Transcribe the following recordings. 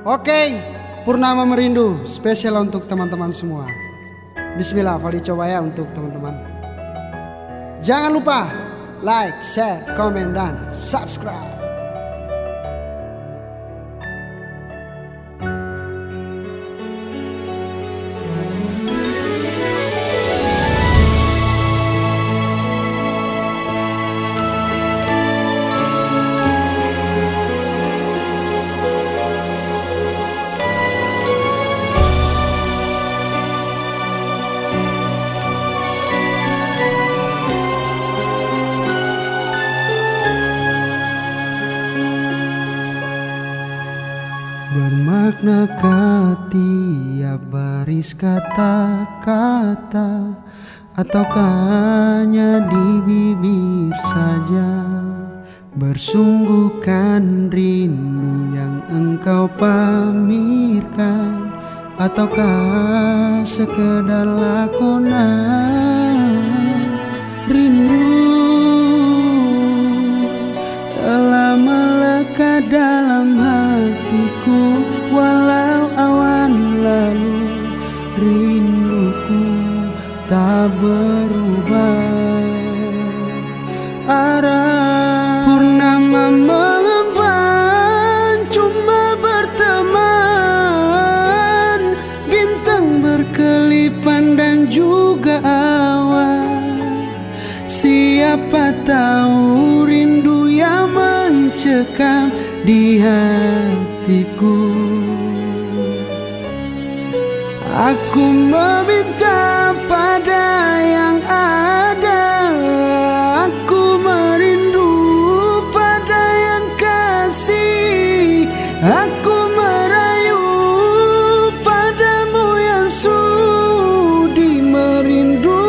Oke, Purnama Merindu spesial untuk teman-teman semua. Bismillah, Fali coba ya untuk teman-teman. Jangan lupa like, share, komen, dan subscribe. Bermaknakah tiap baris kata-kata, ataukah hanya di bibir saja? Bersungguhkan rindu yang engkau pamirkan, ataukah sekedar lakonan? Rindu telah melekat dalam hatiku, walau awan lalu rinduku tak berubah. Arah purnama mengembang, cuma berteman, bintang berkelipan dan juga awan. Siapa tahu rindu yang mencekam di hatiku. Aku meminta pada yang ada, aku merindu pada yang kasih, aku merayu padamu yang sudi merinduku.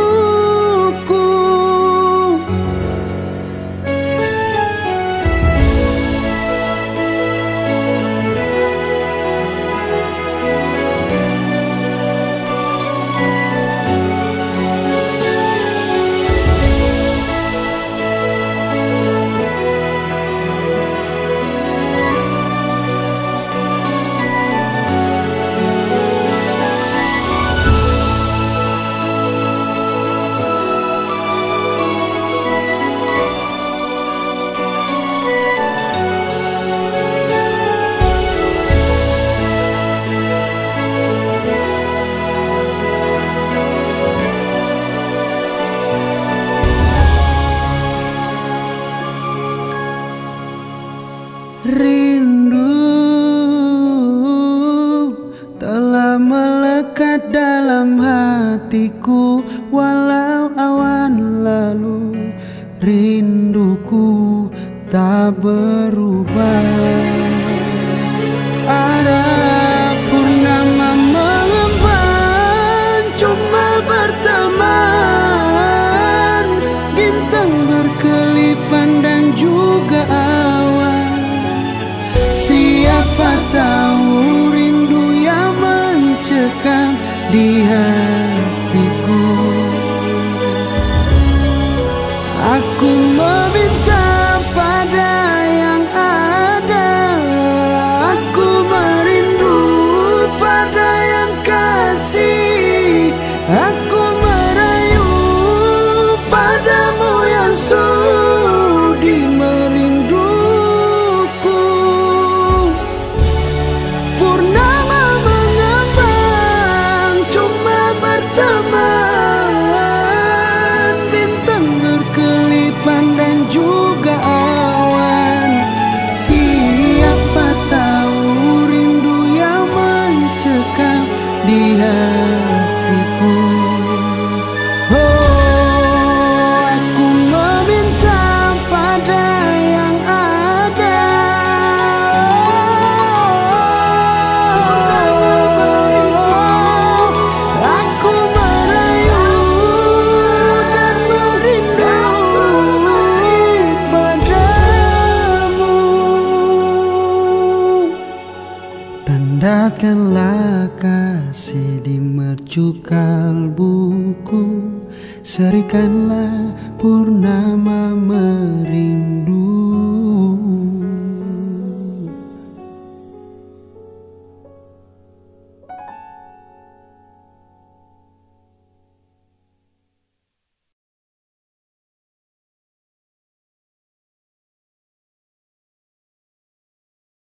Rindu telah melekat dalam hatiku, walau awan lalu rinduku tak berubah. Ada purnama mengembang, cuma berteman, bintang berkelipan dan juga awan. Siapa tahu rindu yang mencekam di hatiku. Aku meminta pada yang ada, aku merindu pada yang kasih, aku merayu padamu yang sudi merinduku. Purnama mengembang, cuma berteman, bintang berkelipan dan juga awan. Siapa tahu rindu yang mencekam di hatiku. Oh, aku meminta pada yang ada, aku merayu dan merindu padamu. Tandakanlah kasih di mercuk kalbuku, serikanlah purnama merindu.